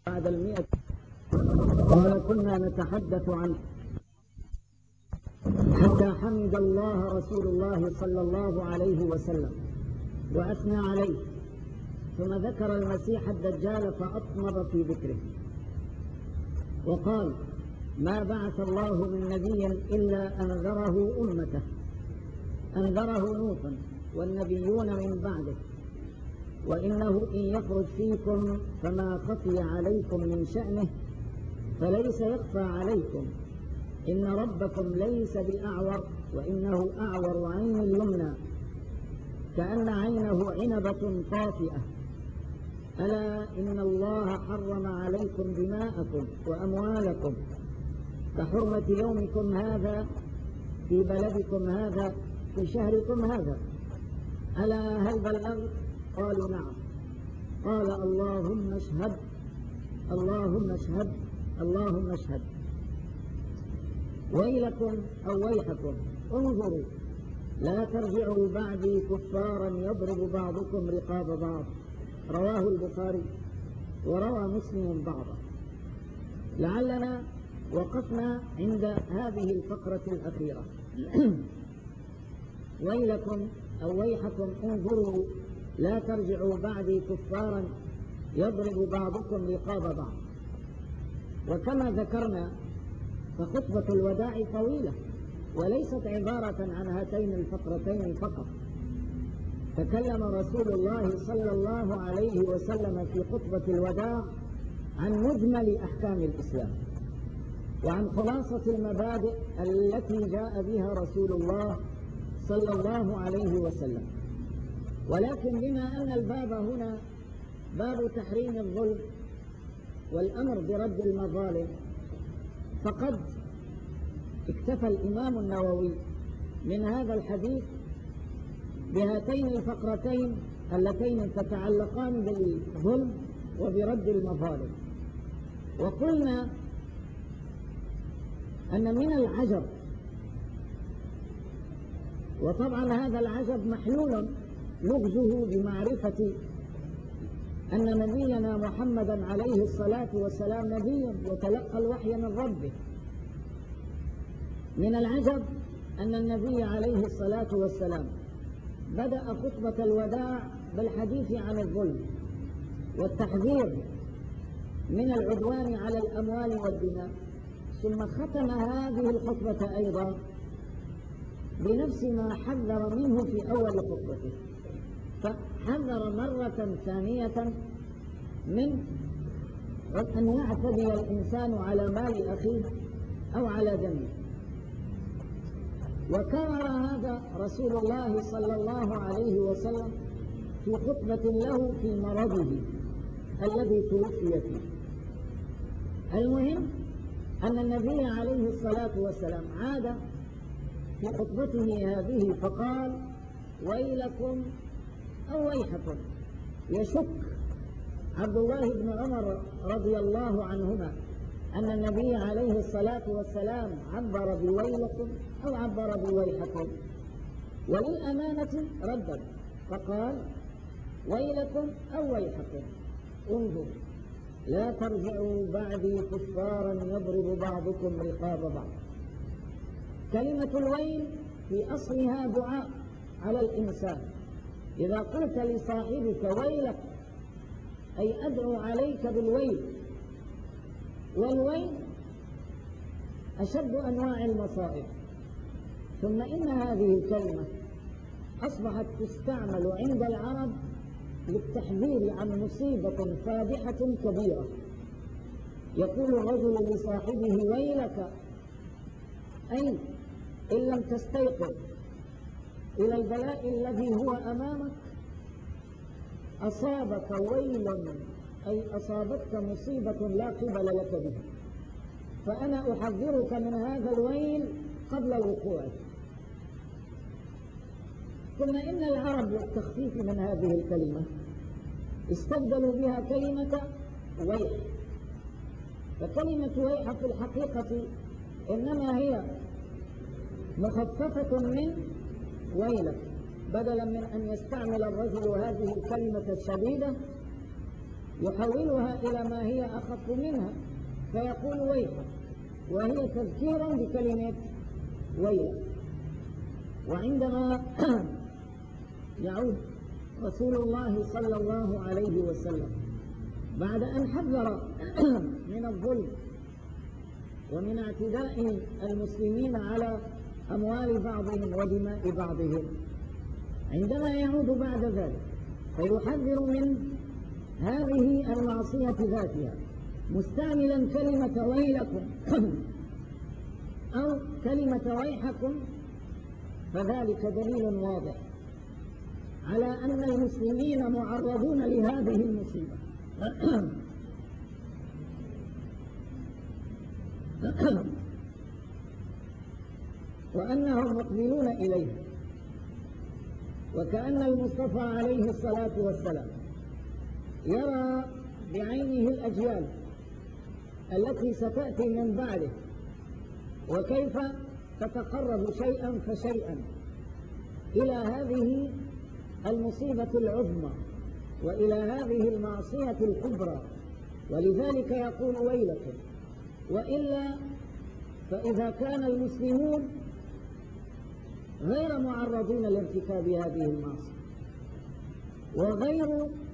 بعد 100. قال كنا نتحدث عنه حتى حمد الله رسول الله صلى الله عليه وسلم وأثنى عليه، ثم ذكر المسيح الدجال فأطنب في ذكره وقال: ما بعث الله من نبي إلا أنذره أمته، أنذره نوحا والنبيون من بعده، وإنه إن يخرج فيكم فما خفي عليكم من شأنه فليس يخفى عليكم، إن ربكم ليس بأعور، وإنه أعور عين اليمنى كأن عينه عنبة طافئة. ألا إن الله حرم عليكم دماءكم وأموالكم كحرمة يومكم هذا في بلدكم هذا في شهركم هذا. ألا هل بلغت؟ قالوا نعم. قال: اللهم اشهد، اللهم اشهد، اللهم اشهد. ويلكم أو ويحكم، انظروا لا ترجعوا بعدي كفارا يضرب بعضكم رقاب بعض. رواه البخاري وروى مسلم بعضه. لعلنا وقفنا عند هذه الفقرة الأخيرة. ويلكم أو ويحكم، انظروا لا ترجعوا بعدي كفارا يضرب بعضكم رقاب بعض. وكما ذكرنا فخطبة الوداع طويلة وليست عبارة عن هاتين الفقرتين فقط. تكلم رسول الله صلى الله عليه وسلم في خطبة الوداع عن مجمل أحكام الإسلام وعن خلاصة المبادئ التي جاء بها رسول الله صلى الله عليه وسلم. ولكن بما أن الباب هنا باب تحريم الظلم والأمر برد المظالم، فقد اكتفى الإمام النووي من هذا الحديث بهاتين الفقرتين اللتين تتعلقان بالظلم وبرد المظالم. وقلنا أن من العجب، وطبعا هذا العجب محلول لغزه بمعرفة أن نبينا محمدا عليه الصلاة والسلام نبي يتلقى الوحي من ربه. من العجب أن النبي عليه الصلاة والسلام بدأ خطبة الوداع بالحديث عن الظلم والتحذير من العدوان على الأموال والدماء، ثم ختم هذه الخطبة أيضا بنفس ما حذر منه في أول خطبته، فحذر مرة ثانية من أن يعتدي الإنسان على مال أخيه أو على دمه. وكرر هذا رسول الله صلى الله عليه وسلم في خطبة له في مرضه الذي توفي فيه. المهم أن النبي عليه الصلاة والسلام عاد في خطبته هذه فقال: ويلكم أو ويحكم. يشك عبد الله بن عمر رضي الله عنهما أن النبي عليه الصلاة والسلام عبر بويلكم أو عبر بويحكم، وللأمانة ردد فقال: ويلكم أو ويحكم، انظروا لا ترجعوا بعدي كفارا يضرب بعضكم رقاب بعض. كلمة الويل في أصلها دعاء على الإنسان. إذا قلت لصاحبك ويلك أي أدعو عليك بالويل، والويل أشد أنواع المصائب. ثم إن هذه الكلمة أصبحت تستعمل عند العرب للتحذير عن مصيبة فادحة كبيرة. يقول الرجل لصاحبه: ويلك، أي إن لم تستيقظ إلى البلاء الذي هو أمامك أصابك ويل، أي أصابتك مصيبة لا قبل لك بها، فأنا أحذرك من هذا الويل قبل وقوعه. ثم إن العرب للتخفيف من هذه الكلمة استبدلوا بها كلمة ويح. فكلمة ويح في الحقيقة إنما هي مخففة من ويلك، بدلا من أن يستعمل الرجل هذه الكلمة الشديدة يحولها إلى ما هي أخف منها فيقول ويحك، وهي تذكير بكلمة ويل. وعندما يعود رسول الله صلى الله عليه وسلم بعد أن حذر من الظلم ومن اعتداء المسلمين على أموال بعضهم ودماء بعضهم، عندما يعود بعد ذلك فيحذر من هذه المعصية ذاتها مستعملا كلمة ويلكم أو كلمة ويحكم، فذلك دليل واضح على أن المسلمين معرضون لهذه المصيبة وأنهم مقبلون إليه. وكأن المصطفى عليه الصلاة والسلام يرى بعينه الأجيال التي ستأتي من بعده وكيف تتقرب شيئا فشيئا إلى هذه المصيبة العظمى وإلى هذه المعصية الكبرى، ولذلك يقول ويلكم. وإلا فإذا كان المسلمون غير معرضين لارتكاب هذه المعصية وغير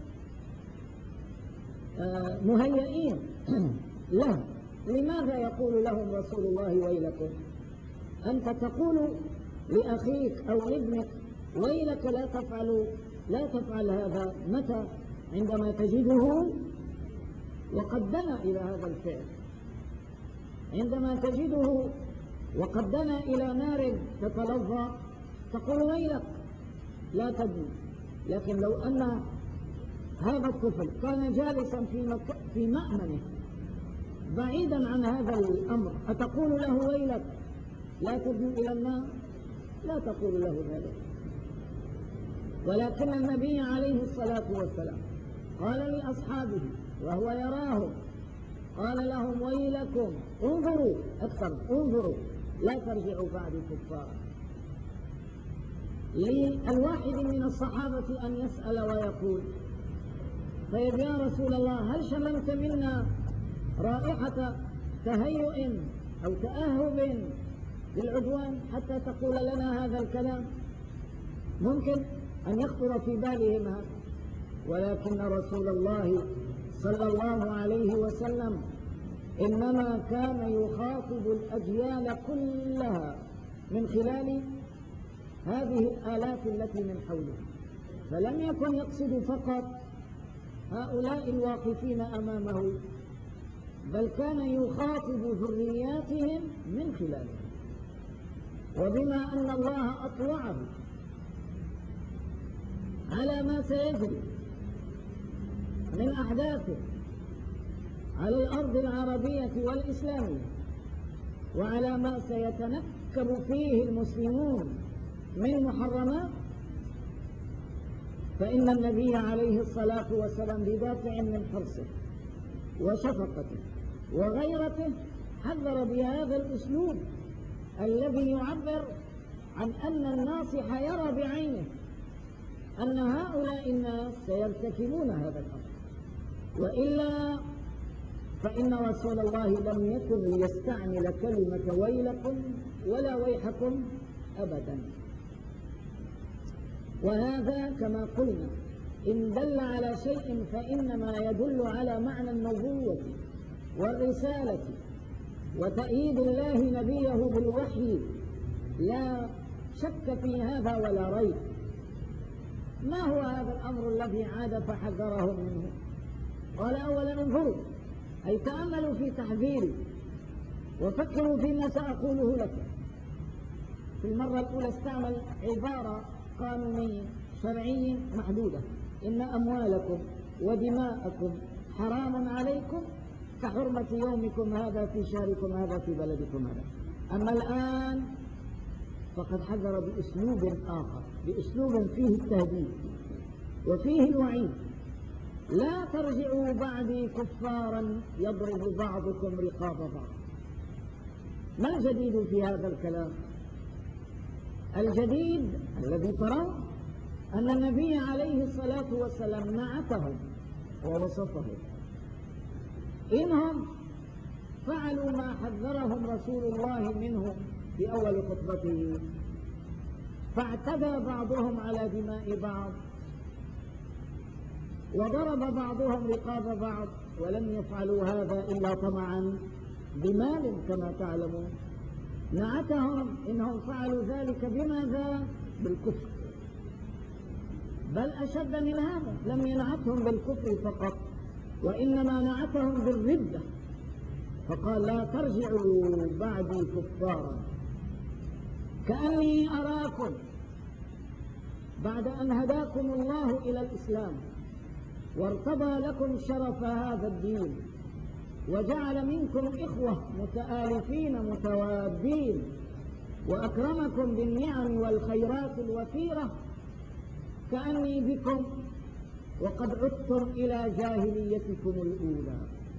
مهيئين له، لماذا يقول لهم رسول الله ويلكم؟ أنت تقول لأخيك أو لابنك ويلك لا تفعل هذا، متى؟ عندما تجده وقد دنا إلى هذا الفعل، عندما تجده وقد دنا إلى نار تتلظى تقول ويلك لا تدنو. لكن لو أن هذا الطفل كان جالسا في مأمنه بعيدا عن هذا الأمر أتقول له ويلك لا تدنو إلى النار؟ لا تقول له ذلك. ولكن النبي عليه الصلاة والسلام قال لأصحابه وهو يراهم، قال لهم ويلكم انظروا أكثر، انظروا لا ترجعوا بعد كفارا. للواحد من الصحابة أن يسأل ويقول طيب يا رسول الله هل شممت منا رائحة تهيؤ أو تأهب للعدوان حتى تقول لنا هذا الكلام؟ ممكن أن يخطر في بالهم هذا، ولكن رسول الله صلى الله عليه وسلم إنما كان يخاطب الأجيال كلها من خلال هذه الآلات التي من حوله، فلم يكن يقصد فقط هؤلاء الواقفين أمامه، بل كان يخاطب ذرياتهم من خلاله. وبما أن الله أطلعه على ما سيجري من أحداث على الأرض العربية والإسلامية وعلى ما سيتنكب فيه المسلمون من محرمات، فإن النبي عليه الصلاة والسلام بدافع من حرصه وشفقته وغيرته حذر بهذا الأسلوب الذي يعبر عن أن الناصح يرى بعينه أن هؤلاء الناس سيرتكبون هذا الأمر، وإلا فإن رسول الله لم يكن ليستعمل كلمة ويلكم ولا ويحكم أبدا. وهذا كما قلنا إن دل على شيء فإنما يدل على معنى النبوة والرسالة وتأييد الله نبيه بالوحي، لا شك في هذا ولا ريب. ما هو هذا الأمر الذي عاد فحذرهم منه؟ قال أولا انظروا، أي تأملوا في تحذيري وفكروا فيما سأقوله لكم. في المرة الأولى استعمل عبارة قانونية شرعية محدودة: إن أموالكم ودماءكم حرام عليكم كحرمة يومكم هذا في شهركم هذا في بلدكم هذا. أما الآن فقد حذر بأسلوب آخر، بأسلوب فيه التهديد وفيه الوعيد: لا ترجعوا بعدي كفارا يضرب بعضكم رقاب بعض. ما الجديد في هذا الكلام؟ الجديد الذي ترون أن النبي عليه الصلاة والسلام نعتهم ووصفه. إنهم فعلوا ما حذرهم رسول الله منه في أول خطبته، فاعتدى بعضهم على دماء بعض، وضرب بعضهم رقاب بعض، ولم يفعلوا هذا إلا طمعا بمال كما تعلمون. نعتهم إنهم فعلوا ذلك بماذا؟ بالكفر، بل أشد من هذا، لم ينعتهم بالكفر فقط، وإنما نعتهم بالردة، فقال لا ترجعوا بعدي كفارا، كأني أراكم بعد أن هداكم الله إلى الإسلام وارتضى لكم شرف هذا الدين وجعل منكم إخوة متآلفين متوادين وأكرمكم بالنعم والخيرات الوفيرة، كأني بكم وقد عدتم إلى جاهليتكم الأولى،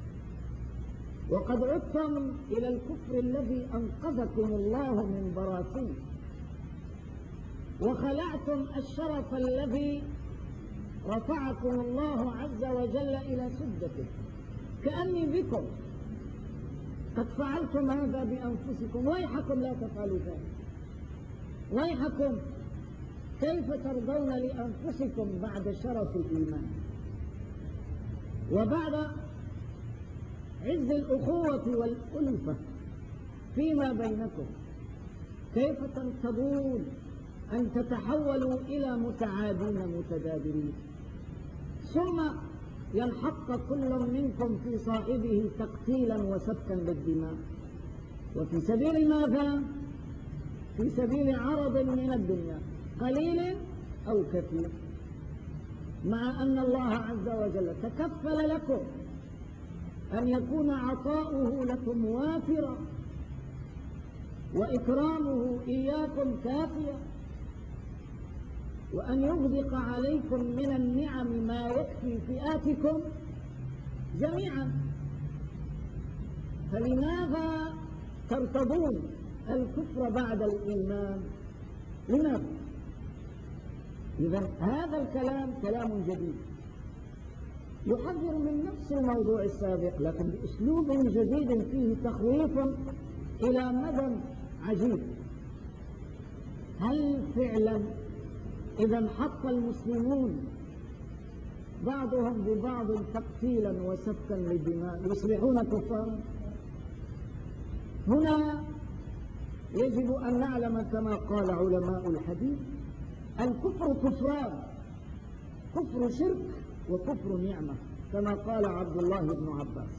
وقد عدتم إلى الكفر الذي أنقذكم الله من براثنه، وخلعتم الشرف الذي رفعكم الله عز وجل إلى سدته، كأني بكم قد فعلتم هذا بأنفسكم، ويحكم لا تفعلوا ذلك، ويحكم كيف ترضون لأنفسكم بعد شرف الإيمان وبعد عز الأخوة والألفة فيما بينكم، كيف ترتضون أن تتحولوا إلى متعادين متدابرين، ثم ينحط كل منكم في صاحبه تقتيلا وسفكا للدماء، وفي سبيل ماذا؟ في سبيل عرض من الدنيا قليل أو كثير، مع أن الله عز وجل تكفل لكم أن يكون عطاؤه لكم وافرا وإكرامه إياكم كافيا، وأن يغدق عليكم من النعم ما يكفي فئاتكم جميعا، فلماذا ترتضون الكفر بعد الإيمان؟ لماذا؟ إذن هذا الكلام كلام جديد يحذر من نفس الموضوع السابق، لكن بأسلوب جديد فيه تخويف إلى مدى عجيب. هل فعلا إذا انحط المسلمون بعضهم ببعض تقتيلا وسفكا للدماء يصبحون كفارا؟ هنا يجب أن نعلم كما قال علماء الحديث الكفر كفران، كفر شرك وكفر نعمة، كما قال عبد الله بن عباس.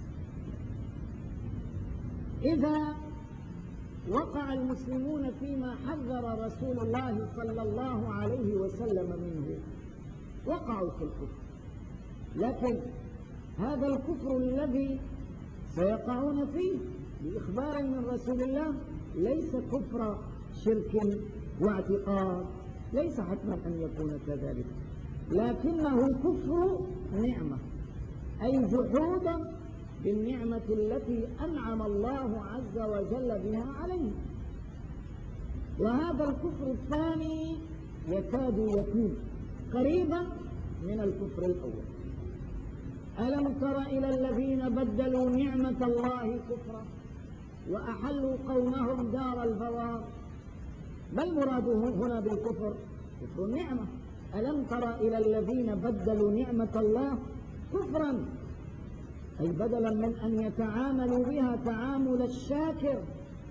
إذا وقع المسلمون فيما حذر رسول الله صلى الله عليه وسلم منه وقعوا في الكفر، لكن هذا الكفر الذي سيقعون فيه بإخبار من رسول الله ليس كفر شرك واعتقاد، ليس حتما أن يكون كذلك، لكنه كفر نعمة، أي جحودا بالنعمة التي أنعم الله عز وجل بها عليه. وهذا الكفر الثاني يكاد يكون قريبا من الكفر الأول. ألم تر إلى الذين بدلوا نعمة الله كفرا وأحلوا قومهم دار البوار؟ ما المراد هنا بالكفر؟ كفر النعمة. ألم تر إلى الذين بدلوا نعمة الله كفرا، أي بدلا من أن يتعاملوا بها تعامل الشاكر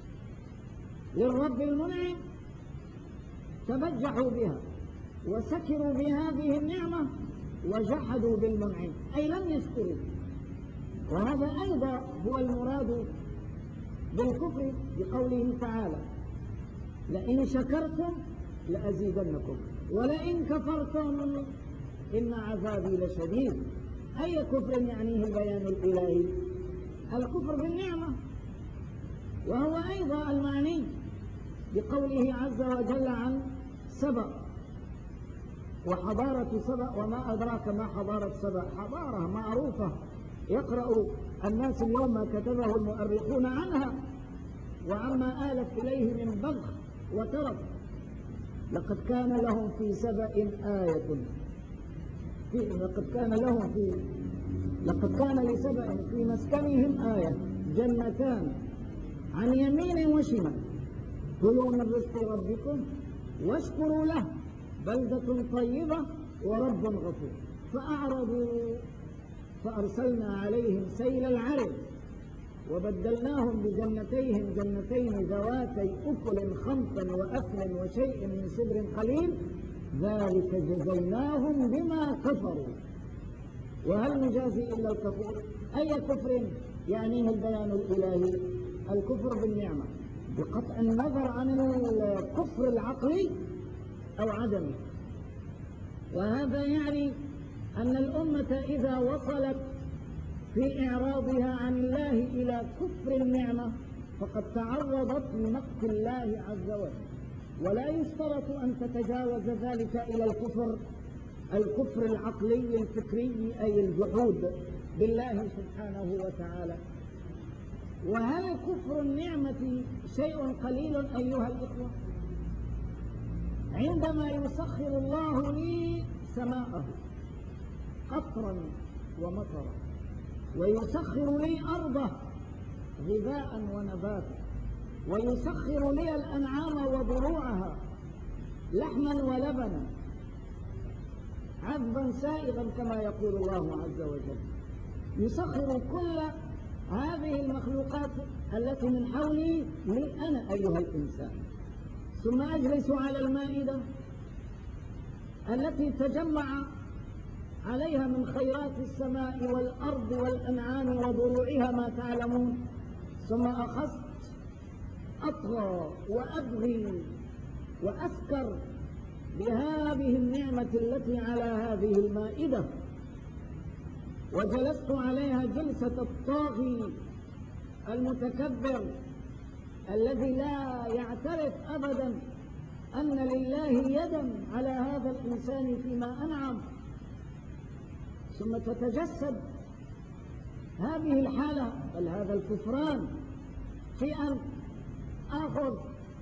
للرب المنعم تبجحوا بها وسكروا بهذه النعمة وجحدوا بالمنعم، أي لم يشكروا. وهذا أيضا هو المراد بالكفر بقوله تعالى لئن شكرتم لأزيدنكم ولئن كفرتم إن عذابي لشديد. أي كفر يعنيه البيان الإلهي؟ الكفر بالنعمة، وهو أيضا المعني بقوله عز وجل عن سبأ وحضارة سبأ وما أدراك ما حضارة سبأ، حضارة معروفة يقرأ الناس اليوم ما كتبه المؤرخون عنها وعما آلت إليه من بغي وترف. لقد كان لهم في سبأ آية، لقد كان لهم في لقد كان لسبأ في مسكنهم آية جنتان عن يمين وشمال كلوا من رزق ربكم واشكروا له بلدة طيبة ورب غفور فأعرضوا فأرسلنا عليهم سيل العرم وبدلناهم بجنتيهم جنتين ذواتي أكل خمط وأثل وشيء من سدر قليل ذلك جزيناهم بما كفروا وهل نجازي إلا الكفور؟ أي كفر يعنيه البيان الإلهي؟ الكفر بالنعمة بقطع النظر عن الكفر العقلي أو عدمه. وهذا يعني أن الأمة إذا وصلت في إعراضها عن الله إلى كفر النعمة فقد تعرضت لمقت الله عز وجل، ولا يشترط أن تتجاوز ذلك إلى الكفر العقلي الفكري أي الجحود بالله سبحانه وتعالى. وهل كفر النعمة شيء قليل أيها الإخوة؟ عندما يسخر الله لي سماءه قطرا ومطرا ويسخر لي أرضه غذاء ونباتا ويسخر لي الأنعام وضروعها لحما ولبنا عذبا سائغا كما يقول الله عز وجل، يسخر كل هذه المخلوقات التي من حولي لي أنا أيها الإنسان، ثم أجلس على المائدة التي تجمع عليها من خيرات السماء والأرض والأنعام وضروعها ما تعلمون، ثم أخذت أطغى وأبغي وأسكر بهذه النعمة التي على هذه المائدة، وجلست عليها جلسة الطاغي المتكبر الذي لا يعترف أبدا أن لله يدا على هذا الإنسان فيما أنعم، ثم تتجسد هذه الحالة بل هذا الكفران في أن آخذ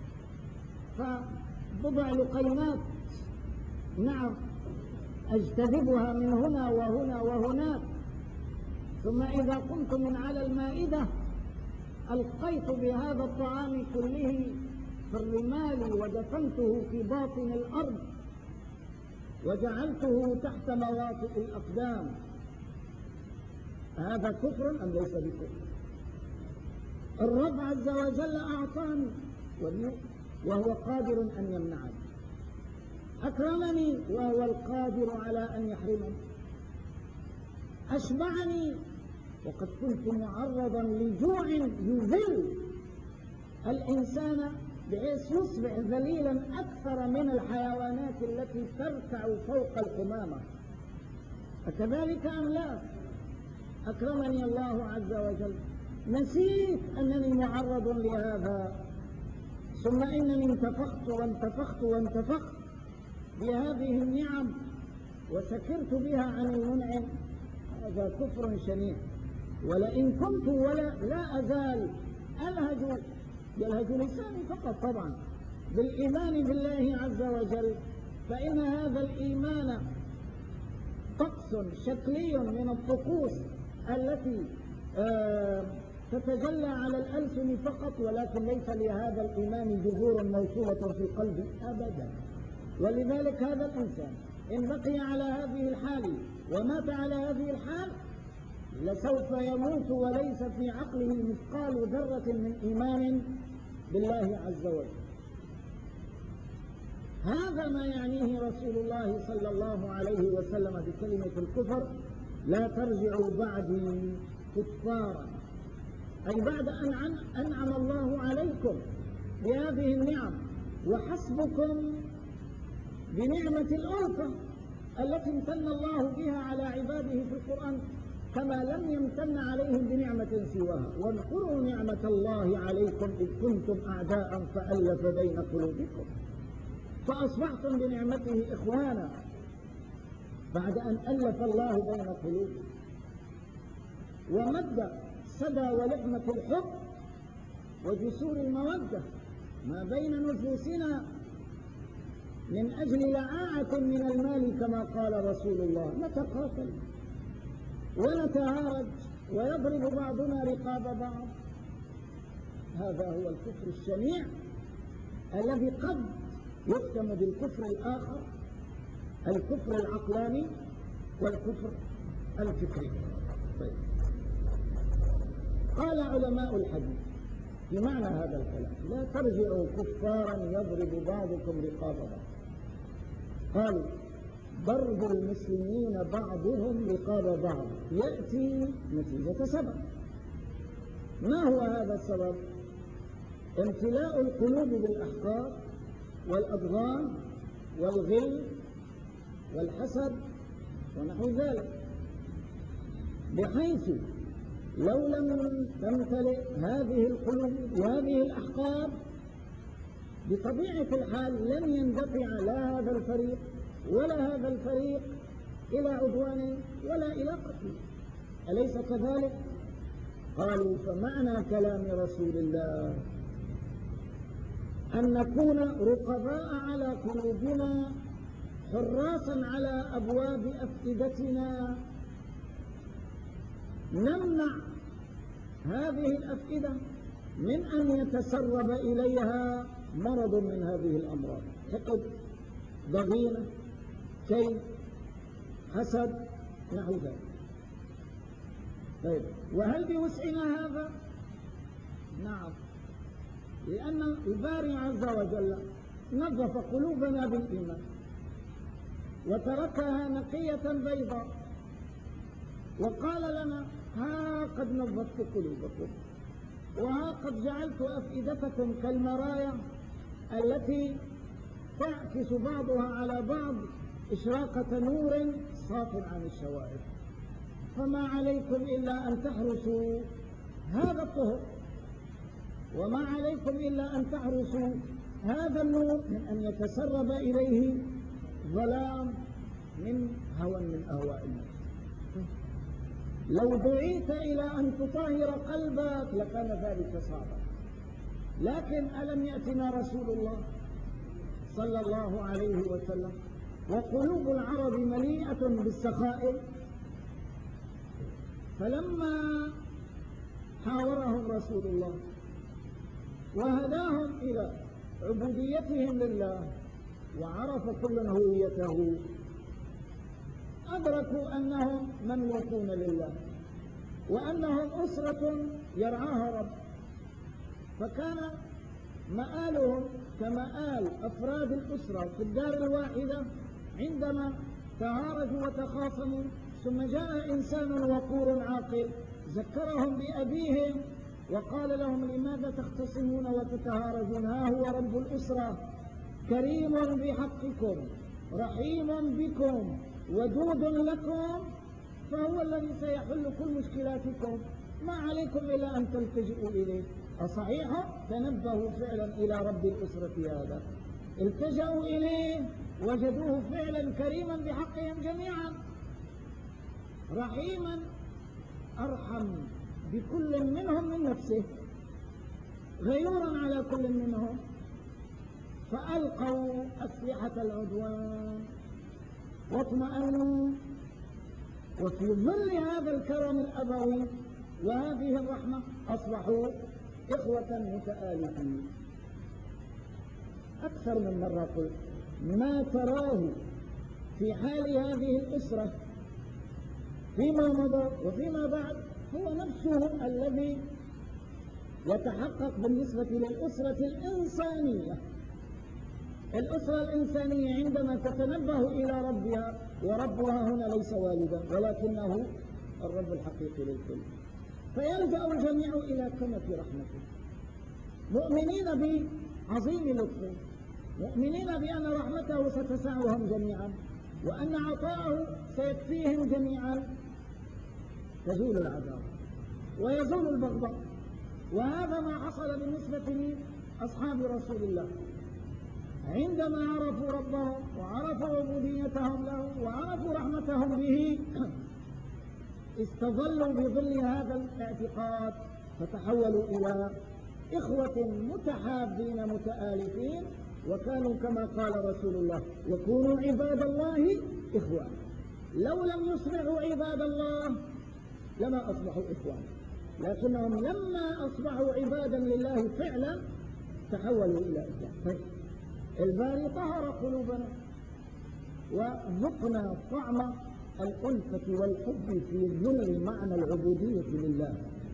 فبضع لقيمات نعم أجتذبها من هنا وهنا وهناك، ثم إذا قمت من على المائدة ألقيت بهذا الطعام كله في الرمال ودفنته في باطن الأرض وجعلته تحت مواطئ الأقدام. هذا كفر أم ليس بكفر؟ الرب عز وجل أعطاني وهو قادر أن يمنعني، أكرمني وهو القادر على أن يحرمني، أشبعني وقد كنت معرضا لجوع يذل الإنسان بحيث يصبح ذليلا أكثر من الحيوانات التي تركع فوق القمامة، أكذلك أم لا؟ أكرمني الله عز وجل، نسيت أنني معرض لهذا، ثم إنني انتفخت وانتفخت وانتفخت بهذه النعم وسكرت بها عن المنعم. هذا كفر شنيع، ولئن كنت لا أزال يلهج لساني فقط طبعا بالإيمان بالله عز وجل، فإن هذا الإيمان طقس شكلي من الطقوس التي تتجلى على الألسن فقط، ولكن ليس لهذا الإيمان جذور موصولة في القلب أبدا. ولذلك هذا الإنسان إن بقي على هذه الحال ومات على هذه الحال لسوف يموت وليس في عقله مثقال ذرة من إيمان بالله عز وجل. هذا ما يعنيه رسول الله صلى الله عليه وسلم بكلمة الكفر: لا ترجعوا بعدي كفارا، أي بعد أن أنعم الله عليكم بهذه النعم وحسبكم بنعمة الألفة التي امتن الله بها على عباده في القرآن كما لم يمتن عليهم بنعمة سواها. واذكروا نعمة الله عليكم إذ كنتم أعداء فألف بين قلوبكم فأصبحتم بنعمته إخوانا، بعد أن ألف الله بين قلوبكم ومد سدى ولحمة الحب وجسور المودة ما بين نفوسنا من أجل لعاعة من المال كما قال رسول الله: نتقاتل ونتعارج ويضرب بعضنا رقاب بعض. هذا هو الكفر الشنيع الذي قد يختم بالكفر الآخر، الكفر العقلاني والكفر الفكري. طيب. قال علماء الحديث في معنى هذا الكلام: لا ترجعوا كفارا يضرب بعضكم رقاب بعض. قالوا: ضرب المسلمين بعضهم رقاب بعض يأتي نتيجة سبب. ما هو هذا السبب؟ امتلاء القلوب بالأحقاد والأضغان والغل والحسد ونحو ذلك، بحيث لو لم تمتلئ هذه القلوب بهذه الأحقاد بطبيعة الحال لن يندفع لا هذا الفريق ولا هذا الفريق إلى عدوان ولا إلى قتل. أليس كذلك؟ قالوا: فمعنى كلام رسول الله أن نكون رقباء على قلوبنا، حراسا على أبواب أفئدتنا، نمنع هذه الأفئدة من أن يتسرب إليها مرض من هذه الأمراض: حقد، ضغينة، كيد، حسد، نحو ذلك. طيب، وهل بوسعنا هذا؟ نعم، لأن الباري عز وجل نظف قلوبنا بالإيمان وتركها نقية بيضاء، وقال لنا: ها قد نظفت قلوبكم، وها قد جعلت أفئدتكم كالمرايا التي تعكس بعضها على بعض إشراقة نور صاف عن الشوائب، فما عليكم إلا أن تحرسوا هذا الطهر، وما عليكم إلا أن تحرسوا هذا النور من أن يتسرب إليه ظلام من هوى من أهواء النفس. لو دعيت إلى أن تطهر قلبك لكان ذلك صعبا، لكن ألم يأتنا رسول الله صلى الله عليه وسلم وقلوب العرب مليئة بالسخائر؟ فلما حاورهم رسول الله وهداهم إلى عبوديتهم لله وعرف كل هويته، أدركوا أنهم مملوكون لله وأنهم أسرة يرعاها رب، فكان مآلهم كمآل أفراد الأسرة في الدار الواحدة عندما تعارجوا وتخاصموا، ثم جاء إنسان وقور عاقل ذكرهم بأبيهم وقال لهم: لماذا تختصمون وتتهارجون؟ ها هو رب الأسرة كريم بحقكم، رحيم بكم، ودود لكم، فهو الذي سيحل كل مشكلاتكم، ما عليكم إلا أن تلتجئوا إليه. أصحيح؟ تنبهوا فعلا إلى رب الأسرة هذا، التجأوا إليه وجدوه فعلا كريما بحقهم جميعا، رحيما أرحم بكل منهم من نفسه، غيورا على كل منهم، فألقوا أسلحة العدوان واطمأنوا. وفي ظل هذا الكرم الأبوي وهذه الرحمة أصبحوا إخوة متآلفين. أكثر من مرة قلت: ما تراه في حال هذه الأسرة فيما مضى وفيما بعد هو نفسه الذي يتحقق بالنسبة للأسرة الإنسانية. الأسرة الإنسانية عندما تتنبه إلى ربها، وربها هنا ليس والدا ولكنه الرب الحقيقي للكل، فيلجأ الجميع إلى كنف رحمته، مؤمنين بعظيم لطفه، مؤمنين بأن رحمته ستسعهم جميعا وأن عطاءه سيكفيهم جميعا، تزول العداوة ويزول البغضاء. وهذا ما حصل بالنسبة لأصحاب رسول الله عندما عرفوا ربهم وعرفوا عبوديتهم له وعرفوا رحمتهم به، استظلوا بظل هذا الاعتقاد فتحولوا إلى إخوة متحابين متآلفين، وكانوا كما قال رسول الله: وكونوا عباد الله إخوة. لو لم يصبحوا عباد الله لما أصبحوا إخوانا، لكنهم لما أصبحوا عبادا لله فعلا تحولوا إلى إخوان. طيب الباري طهر قلوبنا وذقنا طعم الألفة والحب في ظل معنى العبودية لله،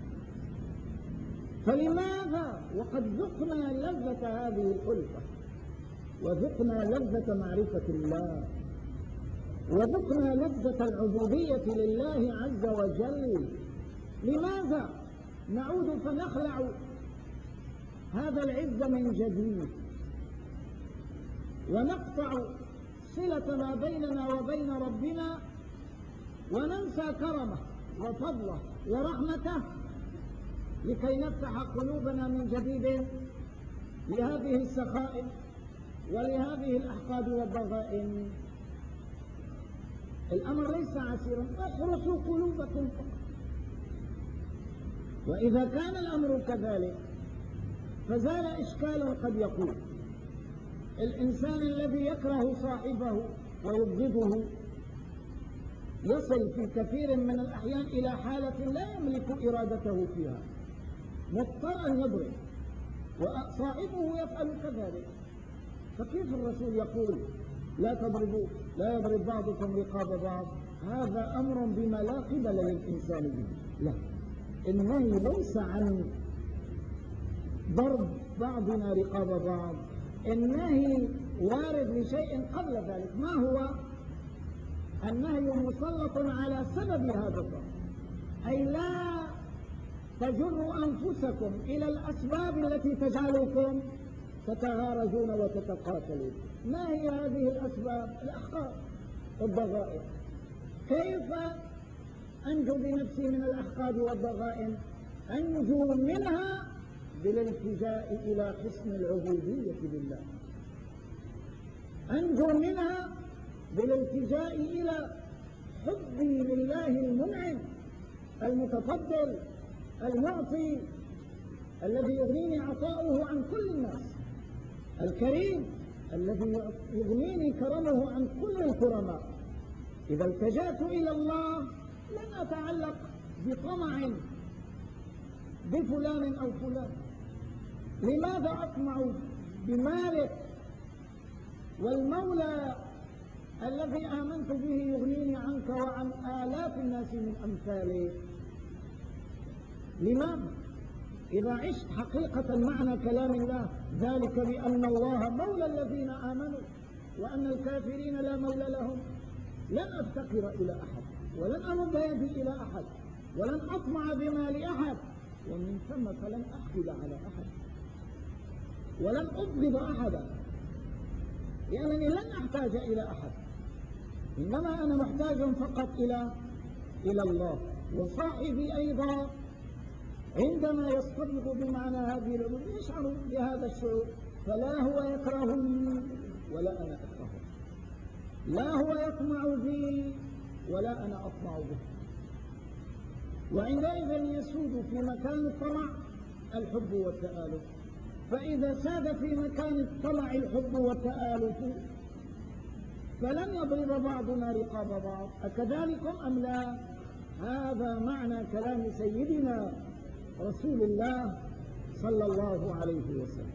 فلماذا وقد ذقنا لذة هذه الألفة وذقنا لذة معرفة الله وذقنا لذة العبودية لله عز وجل، لماذا نعود فنخلع هذا العز من جديد ونقطع صلة ما بيننا وبين ربنا وننسى كرمه وفضله ورحمته لكي نفتح قلوبنا من جديد لهذه السخائم ولهذه الأحقاد والضغائن؟ الأمر ليس عسيرا، احرسوا قلوبكم فقط. وإذا كان الأمر كذلك فزال إشكال قد يقول الإنسان الذي يكره صاحبه ويبغضه يصل في كثير من الأحيان إلى حالة لا يملك إرادته فيها، مضطر أن يضرب وصاحبه يفعل كذلك، فكيف الرسول يقول لا تضربوا، لا يضرب بعضكم رقاب بعض؟ هذا أمر بما لا قبل للإنسان به. لا، النهي ليس عن ضرب بعضنا رقاب بعض، النهي وارد لشيء قبل ذلك. ما هو النهي؟ مسلط على سبب هذا الضرب، أي لا تجروا أنفسكم إلى الأسباب التي تجعلكم تتهارجون وتتقاتلون. ما هي هذه الأسباب؟ الأحقاد والضغائن. كيف أنجو بنفسي من الأحقاد والضغائن؟ أنجو منها بالالتجاء إلى حسن العبودية لله، أنجو منها بالالتجاء إلى حبي لله المنعم المتفضل المعطي الذي يغنيني عطاؤه عن كل الناس، الكريم الذي يغنيني كرمه عن كل الكرماء. إذا التجأت إلى الله لن أتعلق بطمع بفلان أو فلان. لماذا أطمع بمالك والمولى الذي آمنت به يغنيني عنك وعن آلاف الناس من أمثالك؟ لماذا؟ إذا عشت حقيقة معنى كلام الله، ذلك بأن الله مولى الذين آمنوا وأن الكافرين لا مولى لهم، لن أفتقر إلى أحد ولن أمد يدي إلى أحد ولن أطمع بمال أحد، ومن ثم فلن أحقد على أحد ولن أبغض أحدا، لأنني لن أحتاج إلى أحد، إنما أنا محتاج فقط إلى الله. وصاحبي أيضا عندما يصطبغ بمعنى هذه العلوم يشعر بهذا الشعور، فلا هو يكرهني ولا أنا أكرهه، لا هو يطمع بي ولا أنا أطمع به، وعندئذ يسود في مكان الطمع الحب والتآلف. فإذا ساد في مكان الطمع الحب والتآلف فلن يضرب بعضنا رقاب بعض. أكذلكم أم لا؟ هذا معنى كلام سيدنا رسول الله صلى الله عليه وسلم.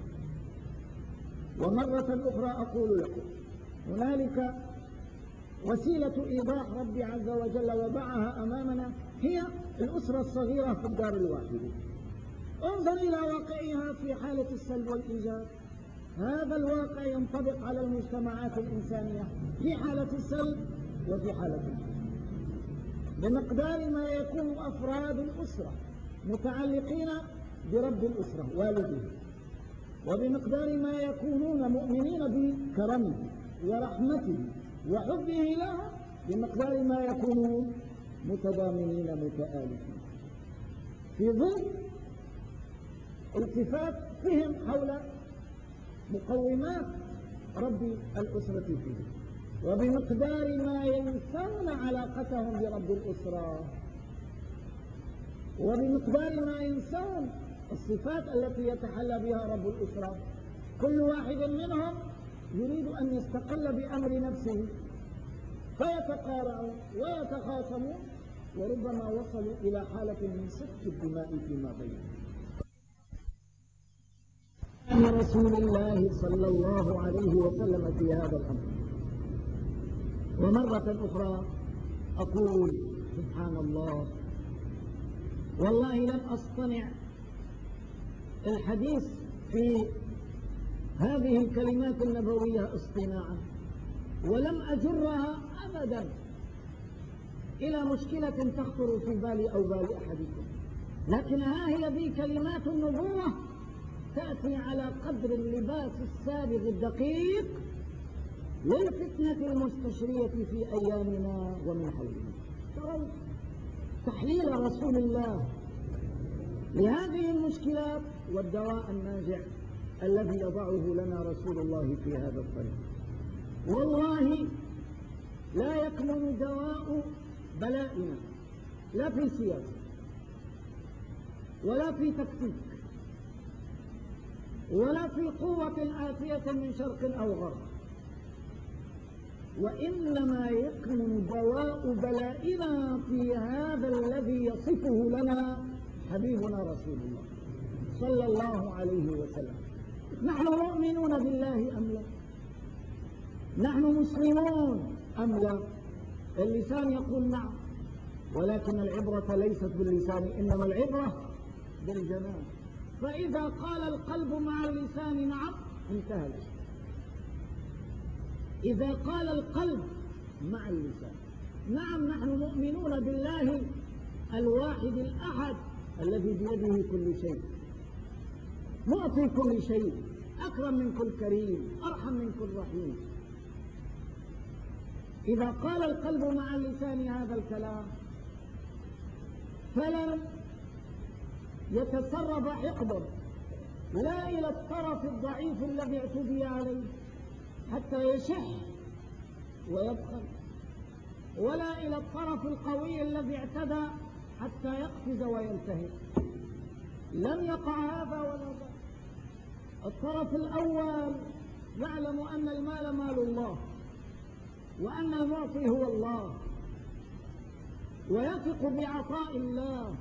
ومرة أخرى أقول لكم هنالك وسيلة إيضاح ربي عز وجل وضعها أمامنا، هي الأسرة الصغيرة في الدار الواحدة. انظر إلى واقعها في حالة السلب والإيجاب. هذا الواقع ينطبق على المجتمعات الإنسانية في حالة السلب وفي حالة الإيجاب، بمقدار ما يكون أفراد الأسرة متعلقين برب الأسرة والده، وبمقدار ما يكونون مؤمنين بكرمه ورحمته وحبه له، بمقدار ما يكونون متضامنين متآلفين في ظل التفات فهم حول مقومات رب الأسرة فيه، وبمقدار ما ينسون علاقتهم برب الأسرة، وبمقدار ما ينسون الصفات التي يتحلى بها رب الأسرة. كل واحد منهم يريد أن يستقل بأمر نفسه، فيتقارعون ويتخاصمون وربما وصلوا إلى حالة من سفك الدماء فيما بينهم. أن رسول الله صلى الله عليه وسلم في هذا الأمر. ومرة أخرى أقول سبحان الله، والله لم أصطنع الحديث في هذه الكلمات النبوية اصطناعا، ولم أجرها أبدا إلى مشكلة تخطر في بالي أو بال أحدكم، لكن ها هي ذي كلمات النبوة تأتي على قدر اللباس السابغ الدقيق للفتنة المستشرية في أيامنا ومن حولنا. ترون تحليل رسول الله لهذه المشكلات والدواء الناجع الذي يضعه لنا رسول الله في هذا الطريق. والله لا يكمن دواء بلائنا لا في سياسة ولا في تكتيك ولا في قوة آتية من شرق أو غرب، وإنما يكمن دواء بلائنا في هذا الذي يصفه لنا حبيبنا رسول الله صلى الله عليه وسلم. نحن مؤمنون بالله أم لا؟ نحن مسلمون أم لا؟ اللسان يقول نعم، ولكن العبرة ليست باللسان، إنما العبرة بالجنان. فإذا قال القلب مع اللسان نعم انتهى الأشياء. إذا قال القلب مع اللسان نعم نحن مؤمنون بالله الواحد الأحد الذي بيده كل شيء، معطي كل شيء، أكرم من كل كريم، أرحم من كل رحيم. إذا قال القلب مع اللسان هذا الكلام فلن يتسرب حقدا لا إلى الطرف الضعيف الذي اعتدي عليه حتى يشح ويبخل، ولا إلى الطرف القوي الذي اعتدى حتى يقفز وينتهي. لم يقع هذا ولا ذاك. الطرف الأول يعلم أن المال مال الله وأن المعطي هو الله، ويثق بعطاء الله،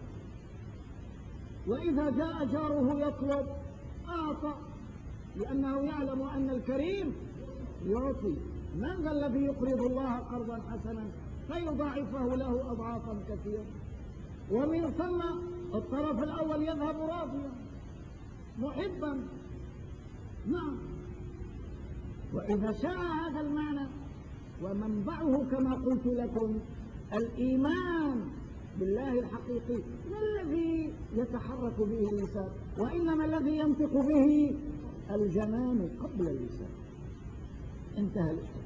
وإذا جاء جاره يطلب أعطى، لأنه يعلم أن الكريم يعطي. من ذا الذي يقرض الله قرضا حسنا فيضاعفه له أضعافا كثيرة؟ ومن ثم الطرف الأول يذهب راضيا محبا. نعم، وإذا شاء هذا المعنى ومنبعه كما قلت لكم الإيمان بالله الحقيقي لا الذي يتحرك به اللسان، وإنما الذي ينطق به الجنان قبل اللسان. انتهى الإشكال.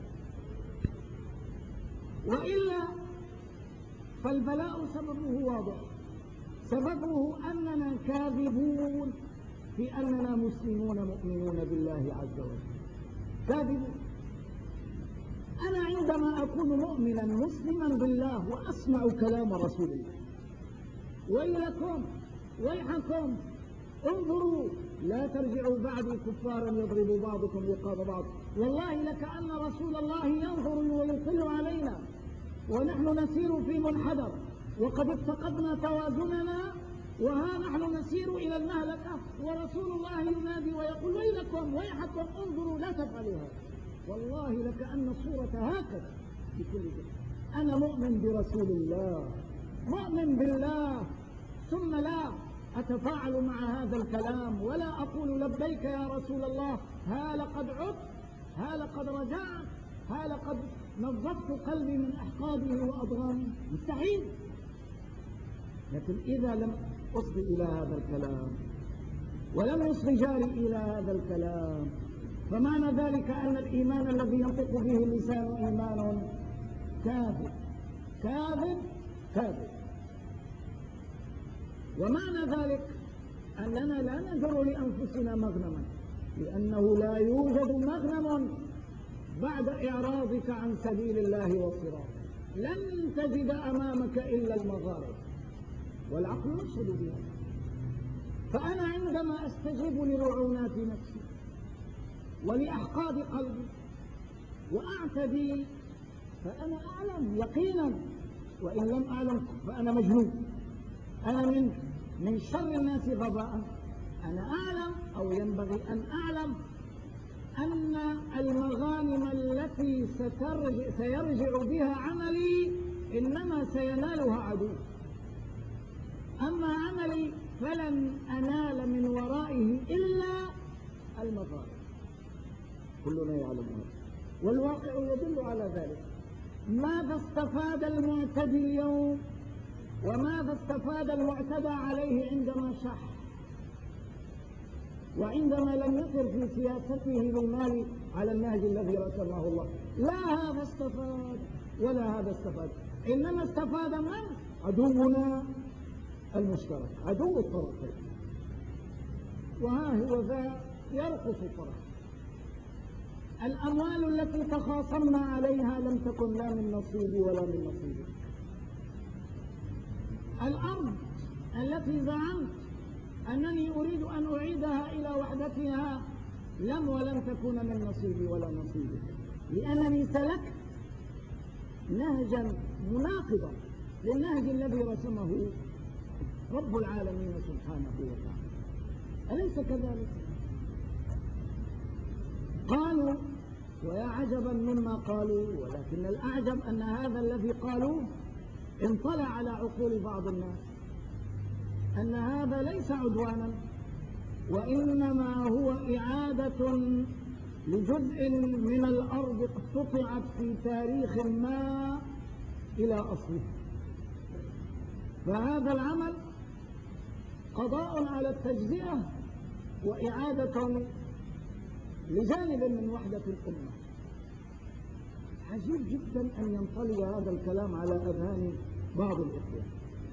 وإلا فالبلاء سببه واضح، سببه أننا كاذبون في أننا مسلمون مؤمنون بالله عز وجل. كاذبون. أنا عندما أكون مؤمنا مسلما بالله وأسمع كلام رسول الله، ويلكم ويحكم انظروا لا ترجعوا بعدي كفارا يضرب بعضكم رقاب بعض. والله لكأن رسول الله ينظر ويطل علينا ونحن نسير في منحدر وقد افتقدنا توازننا، وها نحن نسير إلى المهلكة، ورسول الله ينادي ويقول ويلكم ويحكم انظروا لا تفعلوا هذا. والله لكأن الصورة هكذا بكل جهة. أنا مؤمن برسول الله، مؤمن بالله، ثم لا أتفاعل مع هذا الكلام ولا أقول لبيك يا رسول الله، ها لقد عدت، ها لقد رجعت، ها لقد نظفت قلبي من أحقاده وأضغامه. مستحيل. لكن إذا لم أصغي إلى هذا الكلام ولم يصغي جاري إلى هذا الكلام فمعنى ذلك أن الإيمان الذي ينطق به اللسان إيمان كاذب كاذب كاذب. ومعنى ذلك أننا لا نجر لأنفسنا مغنما، لأنه لا يوجد مغنم بعد إعراضك عن سبيل الله وصراطه. لن تجد أمامك إلا المغارب، والعقل يشهد بها. فأنا عندما أستجيب لرعونات نفسي ولأحقاد قلبي وأعتدي، فأنا أعلم يقينا وإن لم أعلم فأنا مجنون. أنا من شر الناس غباء. أنا أعلم أو ينبغي أن أعلم أن المغانم التي سيرجع بها عملي إنما سينالها عدو، أما عملي فلن أنال من ورائه إلا المظالم. كلنا يعلم هذا، والواقع يدل على ذلك. ماذا استفاد المعتدي اليوم وماذا استفاد المعتدى عليه عندما شح وعندما لم يسر في سياسته للمال على النهج الذي رسمه الله؟ لا هذا استفاد ولا هذا استفاد، إنما استفاد من؟ عدونا المشترك، عدو الطرفين. وها هو ذا يرقص الطرف. الأموال التي تخاصمنا عليها لم تكن لا من نصيبي ولا من نصيبي. الأرض التي زعمت أنني أريد أن أعيدها إلى وحدتها ولم تكن من نصيبي ولا نصيبي، لأنني سلكت نهجا مناقضا للنهج الذي رسمه رب العالمين سبحانه وتعالى. أليس كذلك؟ قالوا، ويا عجبا مما قالوا، ولكن الأعجب أن هذا الذي قالوه انطلع على عقول بعض الناس، أن هذا ليس عدوانا وإنما هو إعادة لجزء من الأرض اقتطعت في تاريخ ما إلى أصله. فهذا العمل قضاء على التجزئة وإعادة لجانب من وحدة الأمة. عجيب جدا أن ينطلي هذا الكلام على أذهان بعض الإخوة.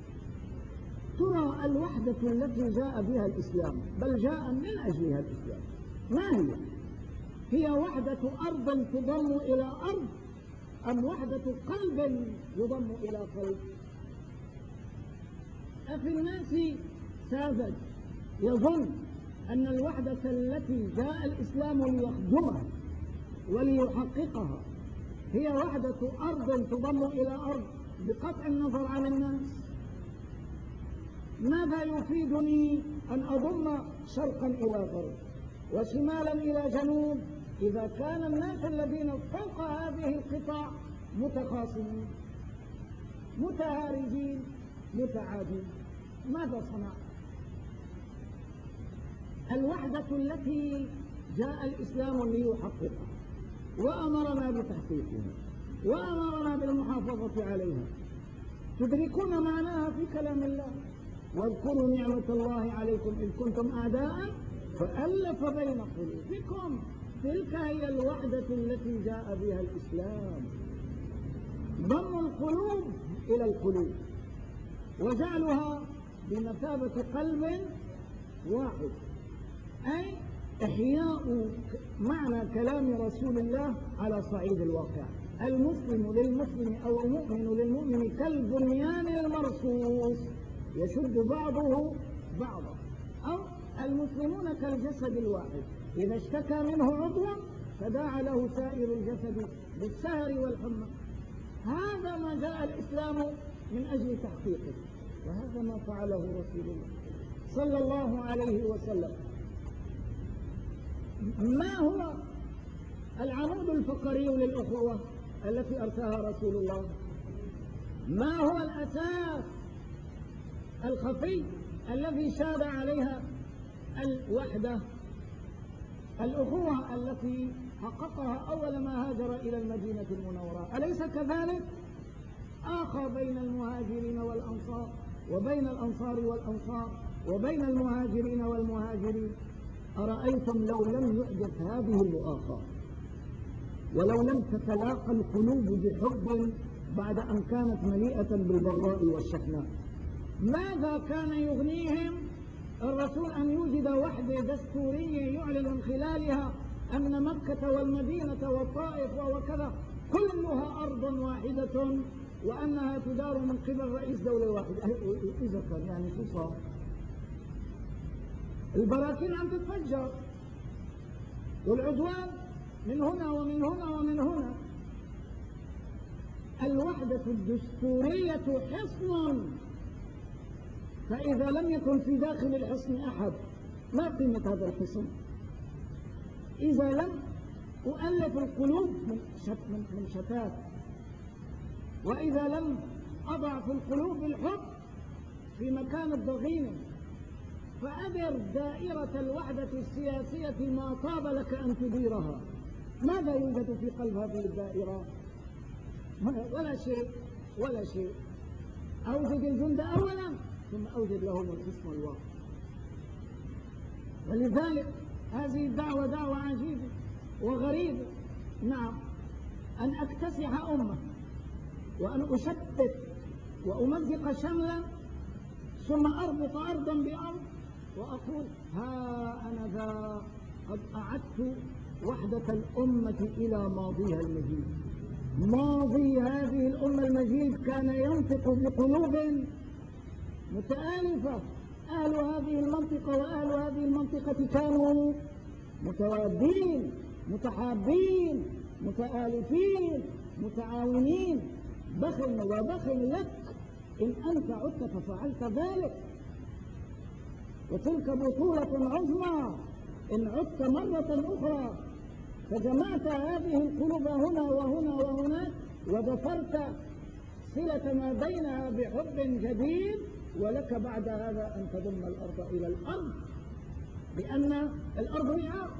ترى الوحدة التي جاء بها الإسلام، بل جاء من أجلها الإسلام، ما هي؟ هي وحدة أرض تضم إلى أرض أم وحدة قلب يضم إلى قلب؟ أفي الناس ساذج يظن أن الوحدة التي جاء الإسلام ليخدمها وليحققها هي وحدة أرض تضم إلى أرض بقطع النظر عن الناس. ماذا يفيدني أن أضم شرقا إلى غرب وشمالا إلى جنوب إذا كان الناس الذين فوق هذه القطع متخاصمين متهارجين متعادين؟ ماذا صنع؟ الوحدة التي جاء الإسلام ليحققها وأمرنا بتحقيقها وأمرنا بالمحافظة عليها، تدركون معناها في كلام الله: واذكروا نعمة الله عليكم إذ كنتم أعداء فألف بين قلوبكم. تلك هي الوحدة التي جاء بها الإسلام، ضم القلوب إلى القلوب وجعلها بمثابة قلب واحد، أي إحياء معنى كلام رسول الله على صعيد الواقع. المسلم للمسلم أو المؤمن للمؤمن كالبنيان المرصوص يشد بعضه بعضا، أو المسلمون كالجسد الواحد إذا اشتكى منه عضو تداعى له سائر الجسد بالسهر والحمى. هذا ما جاء الإسلام من أجل تحقيقه، وهذا ما فعله رسول الله صلى الله عليه وسلم. ما هو العمود الفقري للأخوة التي أرساها رسول الله؟ ما هو الأساس الخفي الذي شاد عليها الوحدة؟ الأخوة التي حققها أول ما هاجر إلى المدينة المنورة، أليس كذلك؟ آخى بين المهاجرين والأنصار وبين الأنصار والأنصار وبين المهاجرين والمهاجرين. أرأيتم لو لم يحدث هذه المؤاخاة ولو لم تتلاقى القلوب بحب بعد أن كانت مليئة بالبغضاء والشحناء، ماذا كان يغنيهم الرسول أن يوجد وحدة دستورية يعلن من خلالها أن مكة والمدينة والطائف وكذا كلها أرض واحدة وأنها تدار من قبل رئيس دولة واحد؟ إذا كان يعني شو صار؟ البراكين عم تتفجر والعدوان من هنا ومن هنا ومن هنا. الوحدة الدستورية حصن، فإذا لم يكن في داخل الحصن أحد ما قيمة هذا الحصن؟ إذا لم أؤلف القلوب من شتات، وإذا لم أضع في القلوب الحب في مكان الضغينة، فأدر دائرة الوحدة السياسية ما طاب لك أن تديرها. ماذا يوجد في قلب هذه الدائرة؟ ولا شيء ولا شيء. أوجد الجند أولا ثم أوجد لهم الحصن الواحد. ولذلك هذه الدعوة دعوة عجيبة وغريبة. نعم، أن أكتسح أمة وأن أشتت وأمزق شملا ثم أربط أرضا بأرض وأقول ها أنا ذا قد أعدت وحدة الأمة إلى ماضيها المجيد. ماضي هذه الأمة المجيد كان ينطق بقلوب متآلفة. أهل هذه المنطقة وأهل هذه المنطقة كانوا متوادين متحابين متآلفين متعاونين. بخل وبخل لك إن أنت عدت ففعلت ذلك، وتلك بطولة عظمى إن عدت مرة أخرى فجمعت هذه القلوب هنا وهنا وهناك وضفرت صلة ما بينها بحب جديد، ولك بعد هذا أن تضم الأرض إلى الأرض، لأن الأرض وعاء.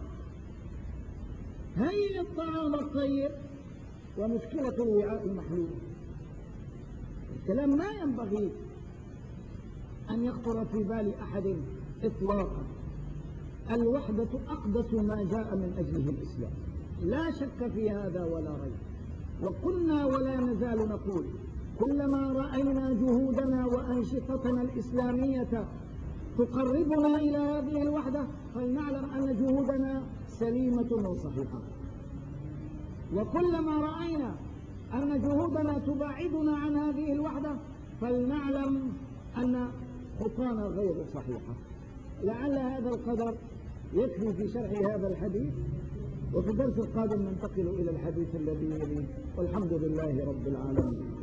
هيئ الطعام الطيب ومشكلة الوعاء محلولة. الكلام ما ينبغي أن يخطر في بال أحد إطلاقا. الوحدة أقدس ما جاء من أجله الإسلام، لا شك في هذا ولا ريب. وقلنا ولا نزال نقول كلما رأينا جهودنا وأنشطتنا الإسلامية تقربنا إلى هذه الوحدة فلنعلم أن جهودنا سليمة وصحيحة، وكلما رأينا أن جهودنا تباعدنا عن هذه الوحدة فلنعلم أن خطانا غير صحيحة. لعل هذا القدر يكفي في شرح هذا الحديث، وفي الدرس القادم ننتقل إلى الحديث الذي يليه، والحمد لله رب العالمين.